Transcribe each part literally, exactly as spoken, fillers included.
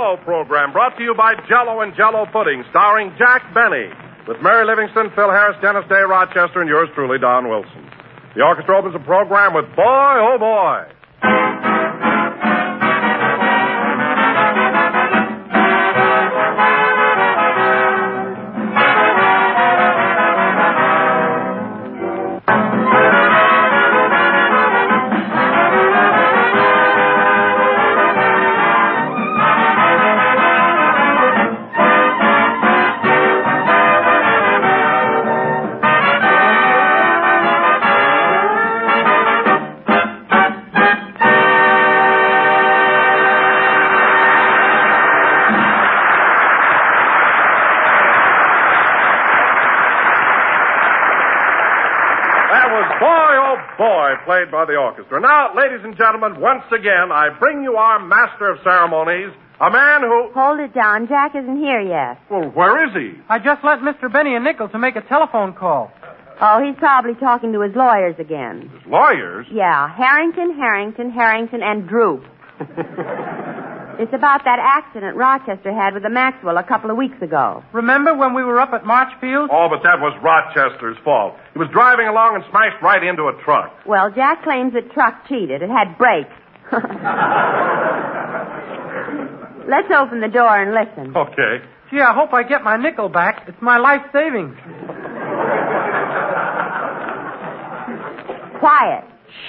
Jell-O program, brought to you by Jell-O and Jell-O Pudding, starring Jack Benny, with Mary Livingston, Phil Harris, Dennis Day, Rochester, and yours truly, Don Wilson. The orchestra opens the program with Boy, Oh Boy. Played by the orchestra. Now, ladies and gentlemen, once again, I bring you our master of ceremonies, a man who... Hold it, Don. Jack isn't here yet. Well, where is he? I just lent Mister Benny a nickel to make a telephone call. Oh, he's probably talking to his lawyers again. His lawyers? Yeah, Harrington, Harrington, Harrington, and Droop. It's about that accident Rochester had with the Maxwell a couple of weeks ago. Remember when we were up at Marchfield? Oh, but that was Rochester's fault. He was driving along and smashed right into a truck. Well, Jack claims the truck cheated. It had brakes. Let's open the door and listen. Okay. Gee, I hope I get my nickel back. It's my life savings. Quiet.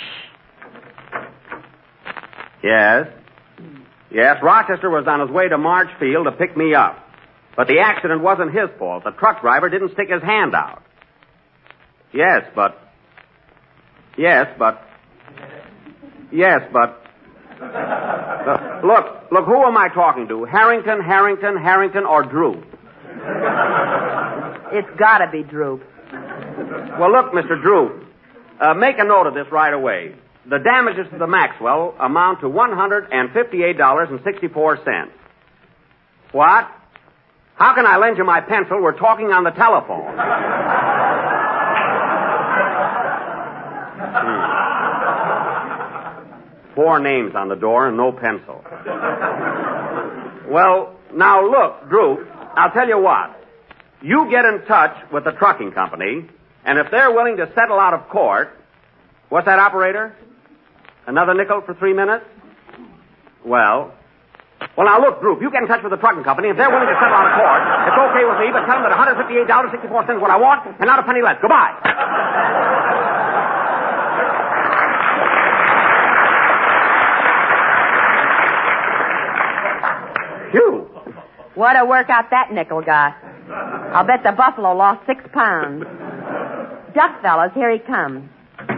Yes? Yes, Rochester was on his way to Marchfield to pick me up. But the accident wasn't his fault. The truck driver didn't stick his hand out. Yes, but... Yes, but... Yes, but... Uh, look, look, who am I talking to? Harrington, Harrington, Harrington, or Droop? It's gotta be Droop. Well, look, Mister Droop, uh, make a note of this right away. The damages to the Maxwell amount to one hundred fifty-eight dollars and sixty-four cents. What? How can I lend you my pencil? We're talking on the telephone. hmm. Four names on the door and no pencil. Well, now look, Droop, I'll tell you what. You get in touch with the trucking company, and if they're willing to settle out of court... What's that, operator? Another nickel for three minutes? Well... Well, now, look, Droop, you get in touch with the trucking company. If they're willing to settle out of court, it's okay with me, but tell them that one hundred fifty-eight dollars and sixty-four cents is what I want, and not a penny less. Goodbye. Phew. What a workout that nickel got. I'll bet the buffalo lost six pounds. Duck, fellas, here he comes.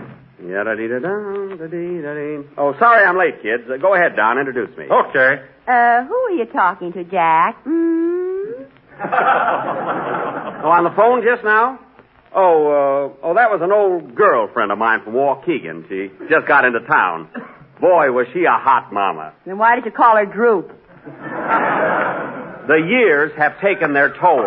Oh, sorry I'm late, kids. Uh, go ahead, Don. Introduce me. Okay. Uh, who are you talking to, Jack? Mm? Oh, on the phone just now? Oh, uh, oh, that was an old girlfriend of mine from Waukegan. She just got into town. Boy, was she a hot mama. Then why did you call her Droop? The years have taken their toll.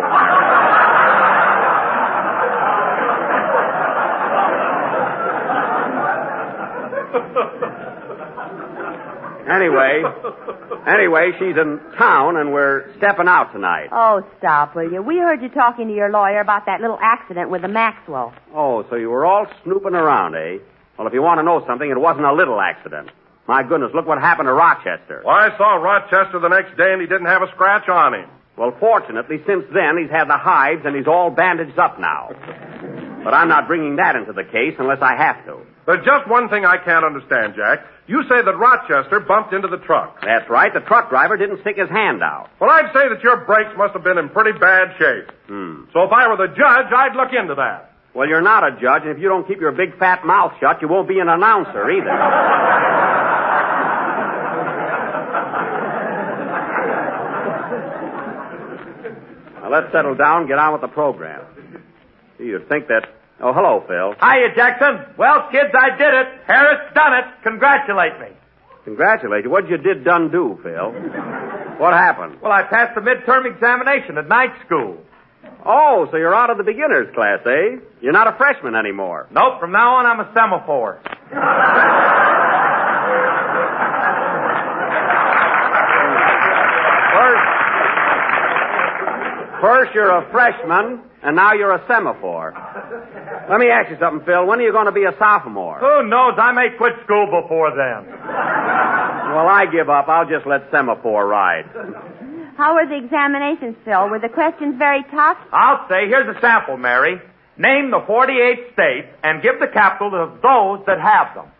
Anyway, anyway, she's in town, and we're stepping out tonight. Oh, stop, will you? We heard you talking to your lawyer about that little accident with the Maxwell. Oh, so you were all snooping around, eh? Well, if you want to know something, it wasn't a little accident. My goodness, look what happened to Rochester. Well, I saw Rochester the next day, and he didn't have a scratch on him. Well, fortunately, since then, he's had the hives, and he's all bandaged up now. But I'm not bringing that into the case unless I have to. There's just one thing I can't understand, Jack. You say that Rochester bumped into the truck. That's right. The truck driver didn't stick his hand out. Well, I'd say that your brakes must have been in pretty bad shape. Hmm. So if I were the judge, I'd look into that. Well, you're not a judge, and if you don't keep your big fat mouth shut, you won't be an announcer either. Now, let's settle down and get on with the program. You'd think that... Oh, hello, Phil. Hiya, Jackson. Well, kids, I did it. Harris done it. Congratulate me. Congratulate you. What'd you did done do, Phil? What happened? Well, I passed the midterm examination at night school. Oh, so you're out of the beginners class, eh? You're not a freshman anymore. Nope, from now on I'm a semaphore. Where First you're a freshman, and now you're a semaphore. Let me ask you something, Phil. When are you going to be a sophomore? Who knows? I may quit school before then. Well, I give up. I'll just let semaphore ride. How were the examinations, Phil? Were the questions very tough? I'll say, here's a sample, Mary. Name the forty-eight states and give the capital of those that have them.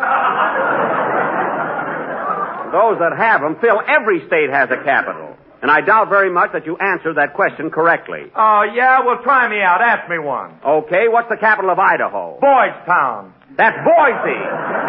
Those that have them, Phil, every state has a capital. And I doubt very much that you answered that question correctly. Oh, yeah? Well, try me out. Ask me one. Okay, what's the capital of Idaho? Boys Town. That's Boise.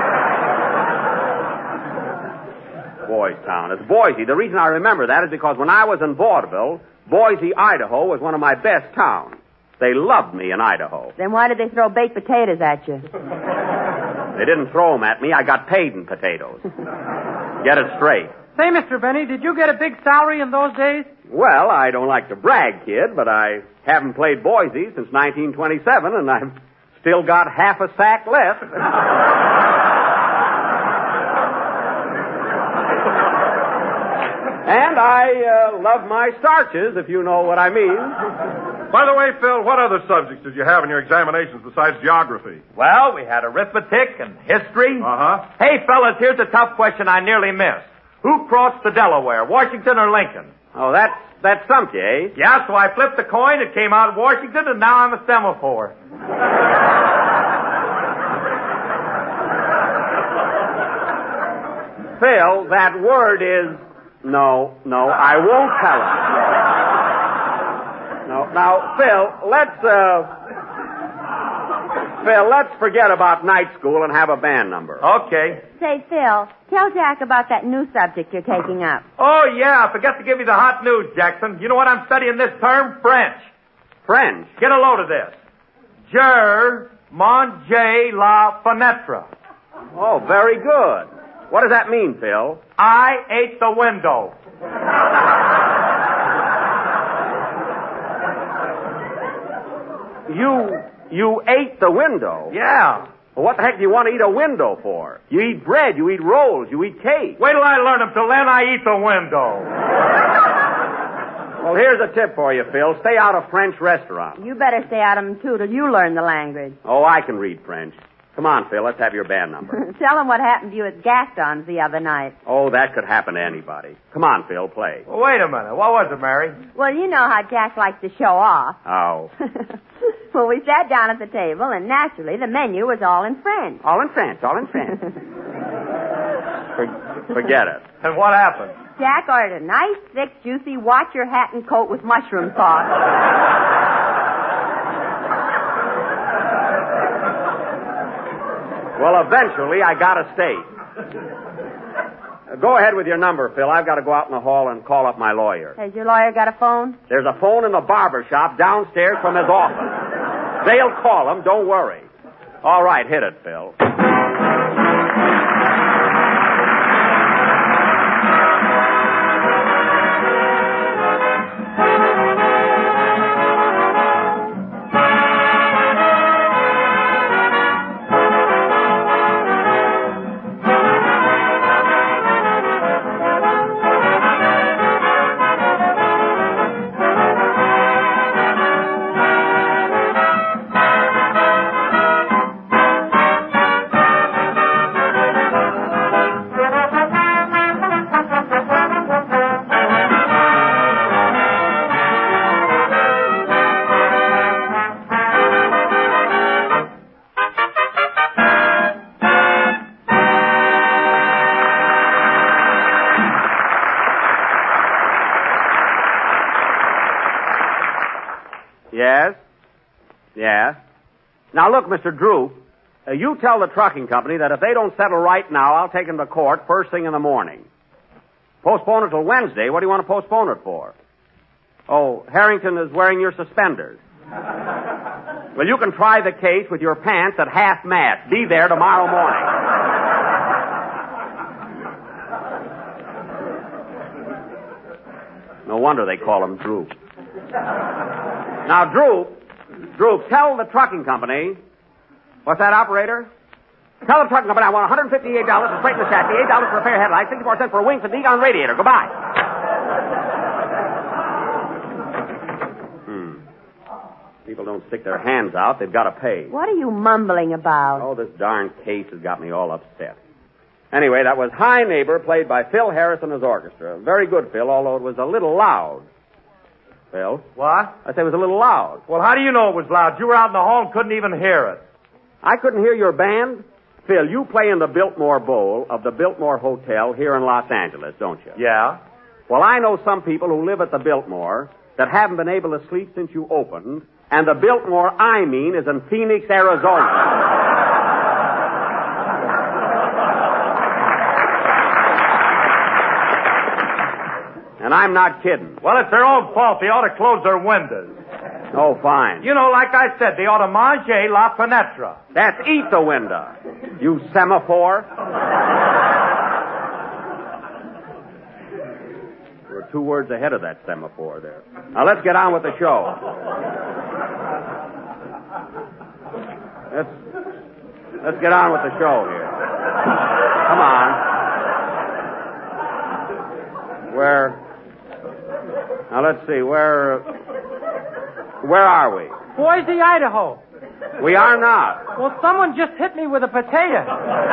Boys Town. It's Boise. The reason I remember that is because when I was in vaudeville, Boise, Idaho was one of my best towns. They loved me in Idaho. Then why did they throw baked potatoes at you? They didn't throw them at me. I got paid in potatoes. Get it straight. Say, Mister Benny, did you get a big salary in those days? Well, I don't like to brag, kid, but I haven't played Boise since nineteen twenty-seven, and I've still got half a sack left. And I uh, love my starches, if you know what I mean. By the way, Phil, what other subjects did you have in your examinations besides geography? Well, we had arithmetic and history. Uh-huh. Hey, fellas, here's a tough question I nearly missed. Who crossed the Delaware, Washington or Lincoln? Oh, that's, that stumped you, eh? Yeah, so I flipped the coin, it came out Washington, and now I'm a semaphore. Phil, that word is... No, no, I won't tell him. No, now, Phil, let's, uh... Phil, let's forget about night school and have a band number. Okay. Say, Phil, tell Jack about that new subject you're taking up. Oh, yeah, I forgot to give you the hot news, Jackson. You know what I'm studying this term? French. French? Get a load of this. Je mange la fenêtre. Oh, very good. What does that mean, Phil? I ate the window. You, you ate the window? Yeah. Well, what the heck do you want to eat a window for? You eat bread, you eat rolls, you eat cake. Wait till I learn them. Till then, I eat the window. Well, here's a tip for you, Phil. Stay out of French restaurants. You better stay out of them, too, till you learn the language. Oh, I can read French. Come on, Phil, let's have your band number. Tell them what happened to you at Gaston's the other night. Oh, that could happen to anybody. Come on, Phil, play. Well, wait a minute. What was it, Mary? Well, you know how Jack likes to show off. Oh. Well, we sat down at the table, and naturally, the menu was all in French. All in French, all in French. For, forget it. And what happened? Jack ordered a nice, thick, juicy watch your hat and coat with mushroom sauce. Well, eventually, I got a steak. Uh, go ahead with your number, Phil. I've got to go out in the hall and call up my lawyer. Has your lawyer got a phone? There's a phone in the barber shop downstairs from his office. They'll call him. Don't worry. All right, hit it, Phil. Yes? Yeah. Now, look, Mister Drew, uh, you tell the trucking company that if they don't settle right now, I'll take them to court first thing in the morning. Postpone it till Wednesday. What do you want to postpone it for? Oh, Harrington is wearing your suspenders. Well, you can try the case with your pants at half-mast. Be there tomorrow morning. No wonder they call him Drew. Now, Drew, Drew, tell the trucking company. What's that, operator? Tell the trucking company I want one hundred fifty-eight dollars to straighten the chassis, eight dollars for repair headlights, sixty-four cents for a wing fatigue on radiator. Goodbye. People don't stick their hands out. They've got to pay. What are you mumbling about? Oh, this darn case has got me all upset. Anyway, that was High Neighbor, played by Phil Harris and his orchestra. Very good, Phil, although it was a little loud. Phil? What? I said it was a little loud. Well, how do you know it was loud? You were out in the hall and couldn't even hear it. I couldn't hear your band? Phil, you play in the Biltmore Bowl of the Biltmore Hotel here in Los Angeles, don't you? Yeah? Well, I know some people who live at the Biltmore that haven't been able to sleep since you opened, and the Biltmore I mean is in Phoenix, Arizona. And I'm not kidding. Well, it's their own fault. They ought to close their windows. Oh, fine. You know, like I said, they ought to manger la fenêtre. That's eat the window, you semaphore. We're two words ahead of that semaphore there. Now, let's get on with the show. Let's, let's get on with the show here. Come on. Where... Now, let's see, where... Where are we? Boise, Idaho. We are not. Well, someone just hit me with a potato.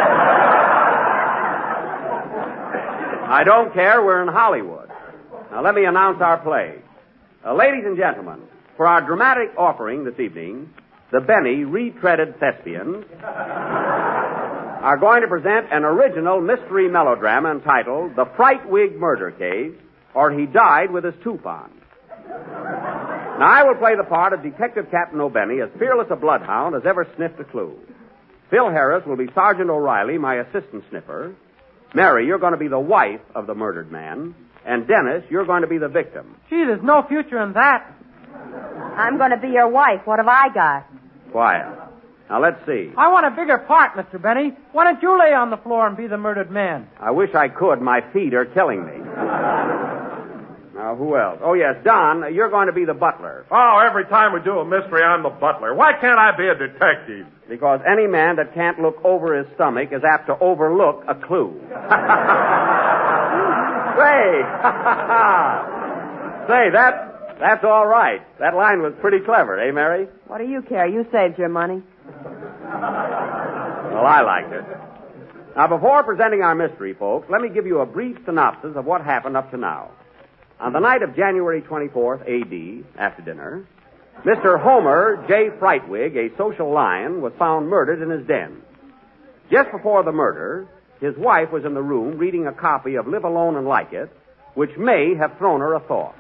I don't care. We're in Hollywood. Now, let me announce our play. Uh, ladies and gentlemen, for our dramatic offering this evening, the Benny Retreaded Thespians are going to present an original mystery melodrama entitled The Frightwig Murder Case, or He Died with His Toupon. Now, I will play the part of Detective Captain O'Benny, as fearless a bloodhound as ever sniffed a clue. Phil Harris will be Sergeant O'Reilly, my assistant sniffer. Mary, you're going to be the wife of the murdered man. And Dennis, you're going to be the victim. Gee, there's no future in that. I'm going to be your wife. What have I got? Quiet. Now, let's see. I want a bigger part, Mister Benny. Why don't you lay on the floor and be the murdered man? I wish I could. My feet are killing me. Now, who else? Oh, yes, Don, you're going to be the butler. Oh, every time we do a mystery, I'm the butler. Why can't I be a detective? Because any man that can't look over his stomach is apt to overlook a clue. Say, say, that, that's all right. That line was pretty clever, eh, Mary? What do you care? You saved your money. Well, I liked it. Now, before presenting our mystery, folks, let me give you a brief synopsis of what happened up to now. On the night of January twenty-fourth, A D, after dinner, Mister Homer J. Frightwig, a social lion, was found murdered in his den. Just before the murder, his wife was in the room reading a copy of Live Alone and Like It, which may have thrown her a thought.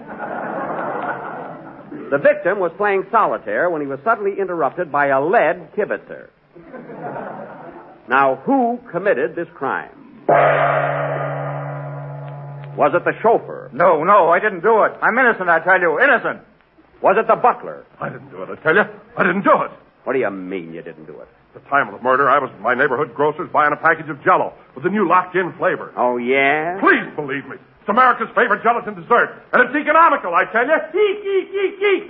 The victim was playing solitaire when he was suddenly interrupted by a lead kibitzer. Now, who committed this crime? Was it the chauffeur? No, no, I didn't do it. I'm innocent, I tell you. Innocent. Was it the butler? I didn't do it, I tell you. I didn't do it. What do you mean you didn't do it? At the time of the murder, I was at my neighborhood grocer's buying a package of Jell-O with the new locked-in flavor. Oh, yeah? Please believe me. It's America's favorite gelatin dessert, and it's economical, I tell you. Eek, eek, eek, eek.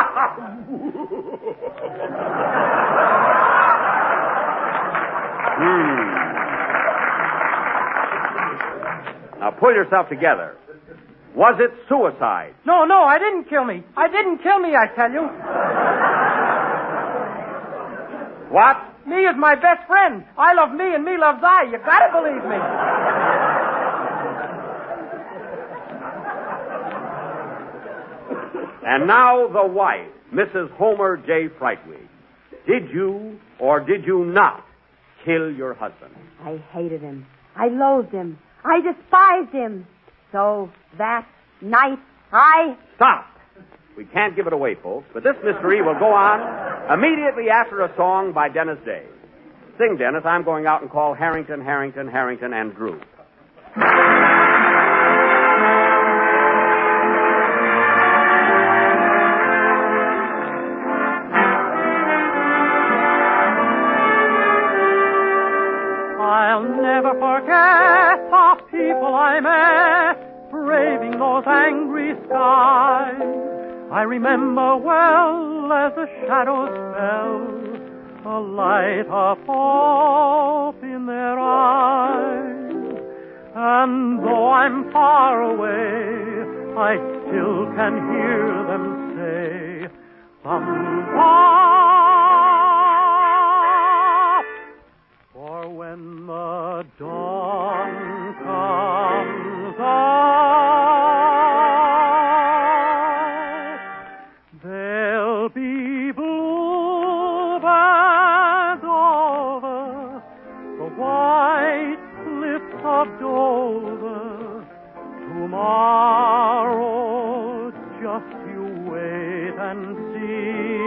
Hmm. Now, pull yourself together. Was it suicide? No, no, I didn't kill me. I didn't kill me, I tell you. What? Me is my best friend. I love me and me loves I. You gotta believe me. And now the wife, Missus Homer J. Frightwig. Did you or did you not kill your husband? I hated him. I loathed him. I despised him. So that night, I... Stop! We can't give it away, folks, but this mystery will go on immediately after a song by Dennis Day. Sing, Dennis. I'm going out and call Harrington, Harrington, Harrington, and Drew. I'll never forget the people I met, braving those angry skies. I remember well as the shadows fell, a light of hope in their eyes. And though I'm far away, I still can hear them say, thumbs up. For when the dawn comes out, there'll be bluebirds over the white cliffs of Dover. Tomorrow, just you wait and see.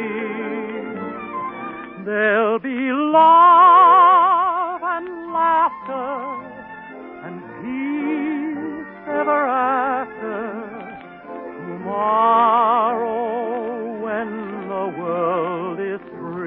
There'll be love and laughter and peace ever after. Tomorrow, when the world is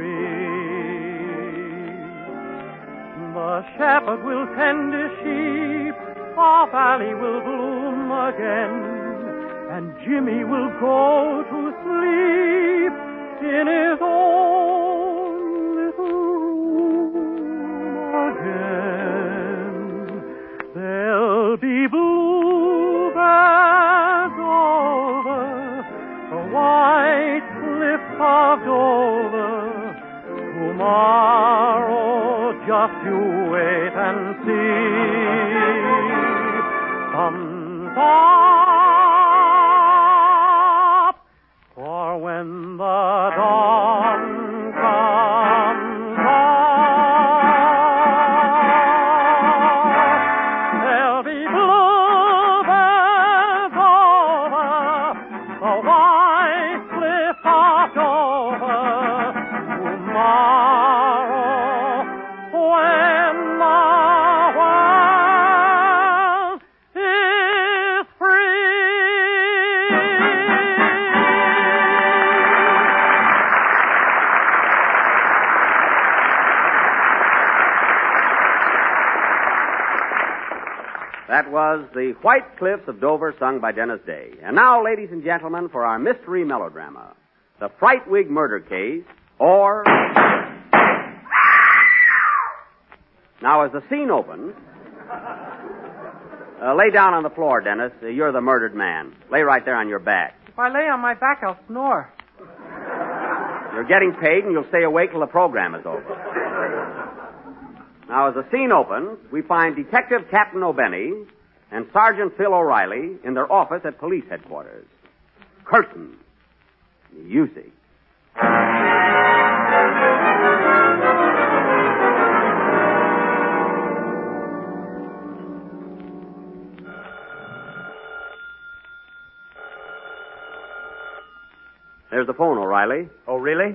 free, the shepherd will tend his sheep, our valley will bloom again, and Jimmy will go to sleep in his own little room again. There'll be bluebirds over the white cliff of Dover. Tomorrow, just you wait and see. Thumbs up, for when the dawn comes out, there'll be bluebirds over the white cliff of Dover. Tomorrow, when the world is free. That was The White Cliffs of Dover, sung by Dennis Day. And now, ladies and gentlemen, for our mystery melodrama, The Frightwig Murder Case, or... Now, as the scene opens... Uh, lay down on the floor, Dennis. Uh, you're the murdered man. Lay right there on your back. If I lay on my back, I'll snore. You're getting paid, and you'll stay awake till the program is over. Now, as the scene opens, we find Detective Captain O'Benny and Sergeant Phil O'Reilly in their office at police headquarters. Curtain. Music. There's the phone, O'Reilly. Oh, really?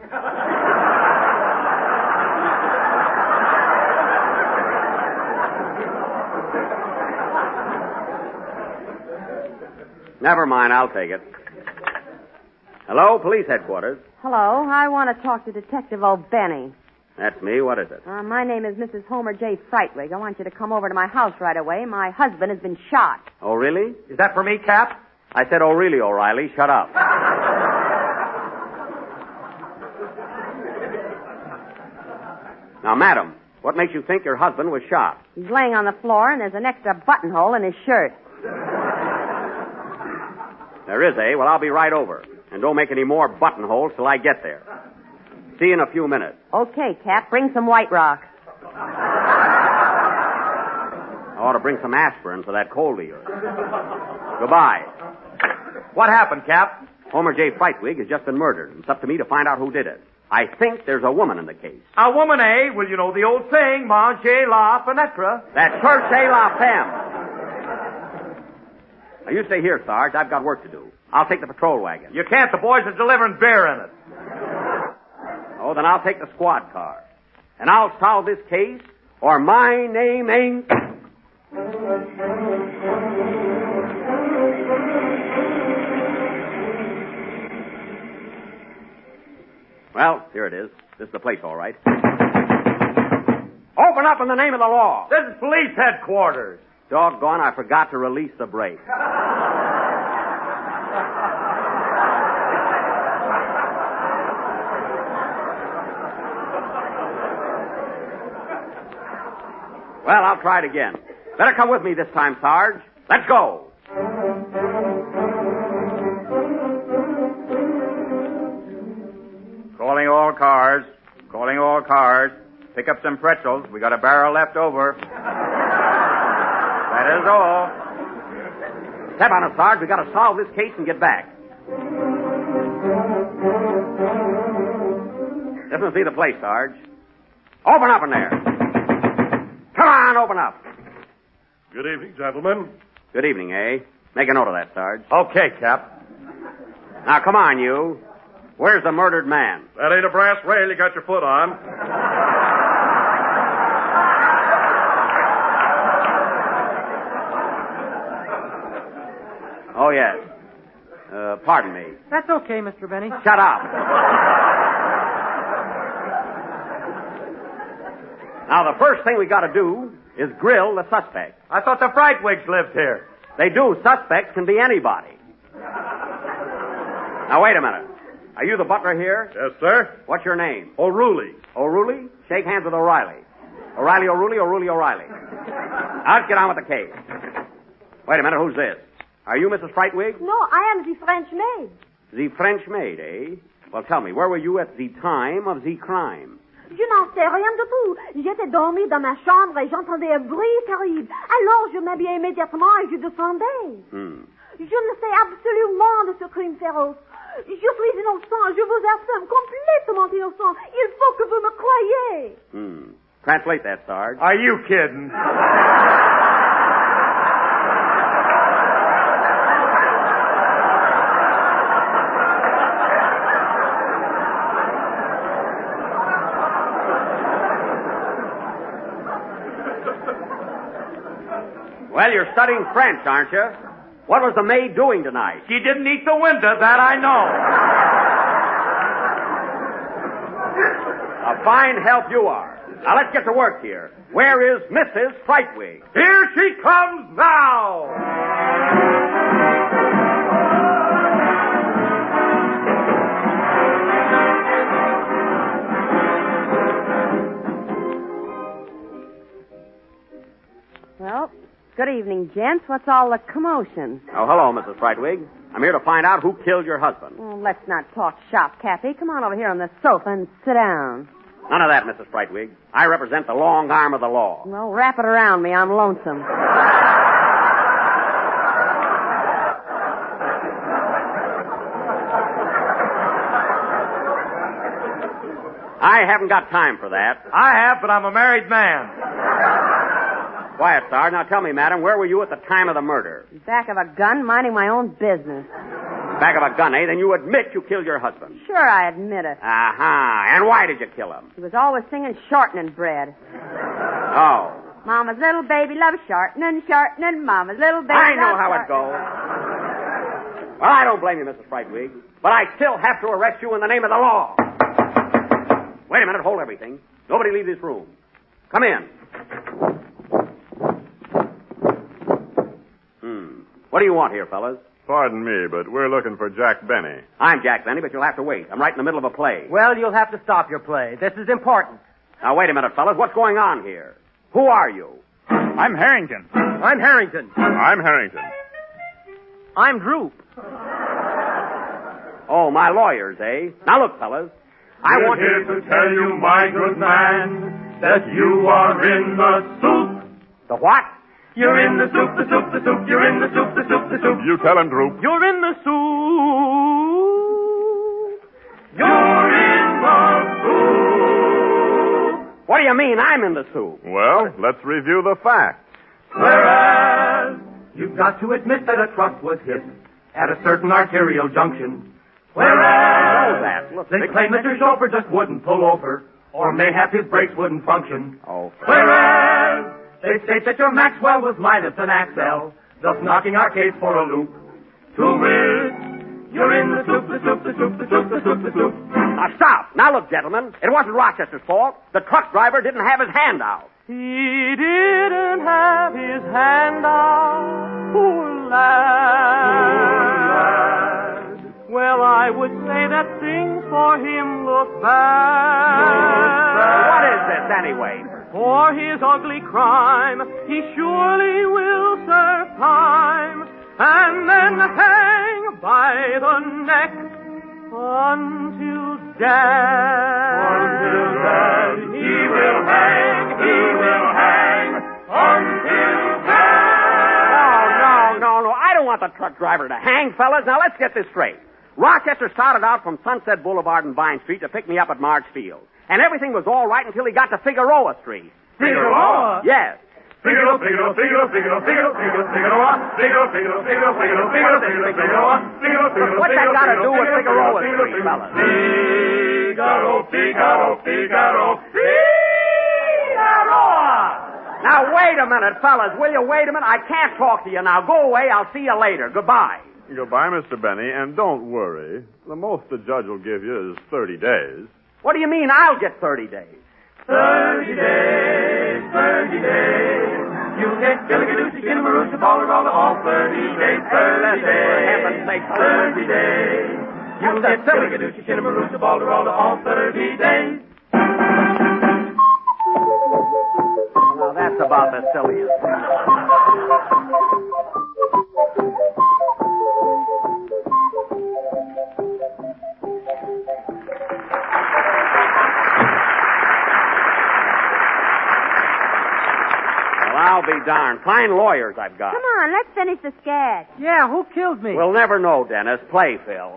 Never mind, I'll take it. Hello, police headquarters. Hello, I want to talk to Detective O'Benny. That's me. What is it? Uh, my name is Missus Homer J. Frightwig. I want you to come over to my house right away. My husband has been shot. Oh, really? Is that for me, Cap? I said, oh, really, O'Reilly. Shut up. Now, madam, what makes you think your husband was shot? He's laying on the floor, and there's an extra buttonhole in his shirt. There is, eh? Well, I'll be right over. And don't make any more buttonholes till I get there. See you in a few minutes. Okay, Cap, bring some White Rock. I ought to bring some aspirin for that cold of yours. Goodbye. What happened, Cap? Homer J. Frightwig has just been murdered. It's up to me to find out who did it. I think there's a woman in the case. A woman, eh? Well, you know the old saying, manger la fenêtre. That's cherchez la femme. Now, you stay here, Sarge. I've got work to do. I'll take the patrol wagon. You can't. The boys are delivering beer in it. Oh, then I'll take the squad car. And I'll solve this case, or my name ain't... Well, here it is. This is the place, all right. Open up in the name of the law. This is police headquarters. Doggone, I forgot to release the brake. Well, I'll try it again. Better come with me this time, Sarge. Let's go. all cars. Calling all cars. Pick up some pretzels. We got a barrel left over. That is all. Step on it, Sarge. We got to solve this case and get back. This must be the place, Sarge. Open up in there. Come on, open up. Good evening, gentlemen. Good evening, eh? Make a note of that, Sarge. Okay, Cap. Now, come on, you. Where's the murdered man? That ain't a brass rail you got your foot on. Oh, yes. Uh, pardon me. That's okay, Mister Benny. Shut up. Now, the first thing we got to do is grill the suspect. I thought the Frightwigs lived here. They do. Suspects can be anybody. Now, wait a minute. Are you the butler here? Yes, sir. What's your name? O'Rooley. O'Rooley? Shake hands with O'Reilly. O'Reilly, O'Rooley, O'Rooley, O'Reilly. Now, let's get on with the case. Wait a minute. Who's this? Are you Missus Frightwig? No, I am the French maid. The French maid, eh? Well, tell me, where were you at the time of the crime? Je n'en sais rien du tout. J'étais dormi dans ma chambre et j'entendais un bruit terrible. Alors je m'habillai immédiatement et je descendais. Hmm. Je ne sais absolument de ce crime féroce. Je suis innocent, je vous affirme, complètement innocent. Il faut que vous me croyiez. Hmm. Translate that, Sarge. Are you kidding? Well, you're studying French, aren't you? What was the maid doing tonight? She didn't eat the window, that I know. A fine help you are. Now, let's get to work here. Where is Missus Frightwig? Here she comes now! Well, good evening, gents. What's all the commotion? Oh, hello, Missus Frightwig. I'm here to find out who killed your husband. Oh, let's not talk shop, Kathy. Come on over here on the sofa and sit down. None of that, Missus Frightwig. I represent the long arm of the law. Well, wrap it around me. I'm lonesome. I haven't got time for that. I have, but I'm a married man. Quiet, Sarge. Now tell me, madam, where were you at the time of the murder? Back of a gun, minding my own business. Back of a gun, eh? Then you admit you killed your husband. Sure, I admit it. Uh-huh. And why did you kill him? He was always singing shortening bread. Oh. Mama's little baby loves shortening, shortening. Mama's little baby I know loves how it goes. Well, I don't blame you, Missus Frightwig, but I still have to arrest you in the name of the law. Wait a minute. Hold everything. Nobody leave this room. Come in. Hmm. What do you want here, fellas? Pardon me, but we're looking for Jack Benny. I'm Jack Benny, but you'll have to wait. I'm right in the middle of a play. Well, you'll have to stop your play. This is important. Now, wait a minute, fellas. What's going on here? Who are you? I'm Harrington. I'm Harrington. I'm Harrington. I'm Droop. Oh, my lawyers, eh? Now, look, fellas. I We're want here to tell you, my good man, that you are in the soup. The what? You're in the soup, the soup, the soup. You're in the soup, the soup, the soup. You tell him, Droop. You're in the soup. You're in the soup. What do you mean I'm in the soup? Well, let's review the facts. Whereas you've got to admit that a truck was hit at a certain arterial junction. Whereas that. Look, they claim Mister Chauffeur just wouldn't pull over, or mayhap his brakes wouldn't function. Oh. Whereas they state that your Maxwell was minus an axle, thus knocking our case for a loop. To wit, you're in the soup, the soup, the soup, the soup, the soup, the soup. Now, stop. Now, look, gentlemen. It wasn't Rochester's fault. The truck driver didn't have his hand out. He didn't have his hand out. Poor lad. Well, I would say that things for him look bad. What is this, anyway? For his ugly crime, he surely will serve time, and then hang by the neck until death. Until death he will hang, he will hang, until death. No, no, no, no. I don't want the truck driver to hang, fellas. Now, let's get this straight. Rochester started out from Sunset Boulevard and Vine Street to pick me up at March Field. And everything was all right until he got to Figueroa Street. Figueroa? Yes. Figaro, Figaro, Figaro, Figaro, Figaro, Figaro, Figueroa, Figaro, Figaro, Figaro, Figaro, Figaro, Figaro, Figueroa, Figaro, Figaro, What's that got to do with Figueroa Street, fellas? Figaro, Figaro, Figaro, Figueroa! Now, wait a minute, fellas. Will you wait a minute? I can't talk to you now. Go away. I'll see you later. Goodbye. Goodbye, Mister Benny, and don't worry. The most the judge will give you is thirty days. What do you mean I'll get thirty days? Thirty days, thirty days. You get Gilligadoochie, Kinnamaroochie, Balleralla, all thirty days, thirty days. For heaven's sake, thirty days. You What's get that silly? Gilligadoochie, Kinnamaroochie, Balleralla, all thirty days. Now, that's about the silliest thing. I'll be darned. Fine lawyers I've got. Come on, let's finish the sketch. Yeah, who killed me? We'll never know, Dennis. Play, Phil.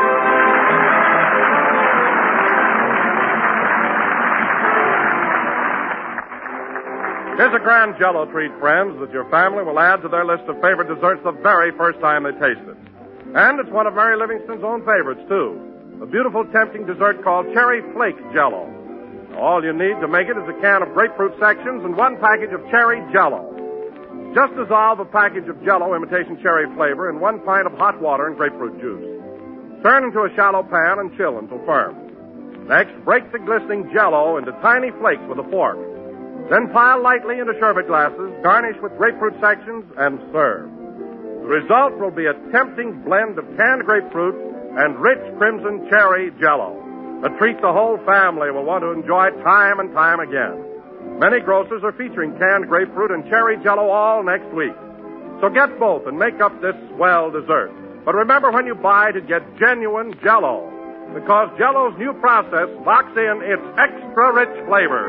Here's a grand Jell-O treat, friends, that your family will add to their list of favorite desserts the very first time they taste it. And it's one of Mary Livingston's own favorites, too. A beautiful, tempting dessert called Cherry Flake Jell-O. All you need to make it is a can of grapefruit sections and one package of cherry Jell-O. Just dissolve a package of Jell-O imitation cherry flavor in one pint of hot water and grapefruit juice. Turn into a shallow pan and chill until firm. Next, break the glistening Jell-O into tiny flakes with a fork. Then pile lightly into sherbet glasses, garnish with grapefruit sections, and serve. The result will be a tempting blend of canned grapefruit and rich crimson cherry Jell-O. A treat the whole family will want to enjoy time and time again. Many grocers are featuring canned grapefruit and cherry Jell-O all next week. So get both and make up this swell dessert. But remember, when you buy, to get genuine Jell-O, because Jell-O's new process locks in its extra rich flavor.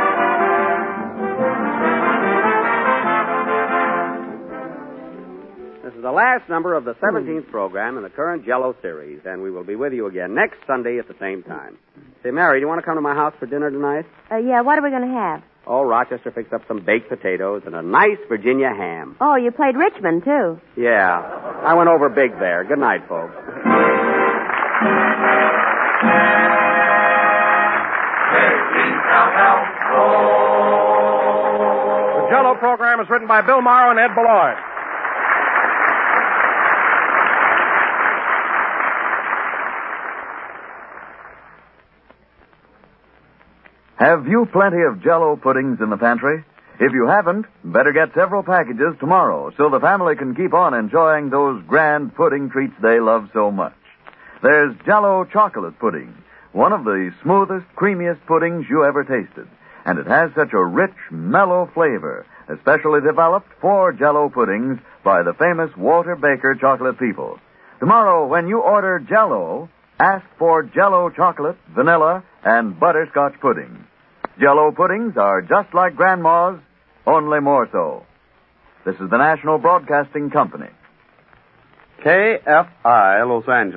This is the last number of the seventeenth program in the current Jell-O series, and we will be with you again next Sunday at the same time. Say, Mary, do you want to come to my house for dinner tonight? Uh, yeah, what are we going to have? Oh, Rochester fixed up some baked potatoes and a nice Virginia ham. Oh, you played Richmond, too. Yeah, I went over big there. Good night, folks. The Jell-O program is written by Bill Morrow and Ed Beloit. Have you plenty of Jell-O puddings in the pantry? If you haven't, better get several packages tomorrow so the family can keep on enjoying those grand pudding treats they love so much. There's Jell-O chocolate pudding, one of the smoothest, creamiest puddings you ever tasted. And it has such a rich, mellow flavor, especially developed for Jell-O puddings by the famous Walter Baker chocolate people. Tomorrow, when you order Jell-O, ask for Jell-O chocolate, vanilla, and butterscotch pudding. Jell-O puddings are just like Grandma's, only more so. This is the National Broadcasting Company. K F I, Los Angeles.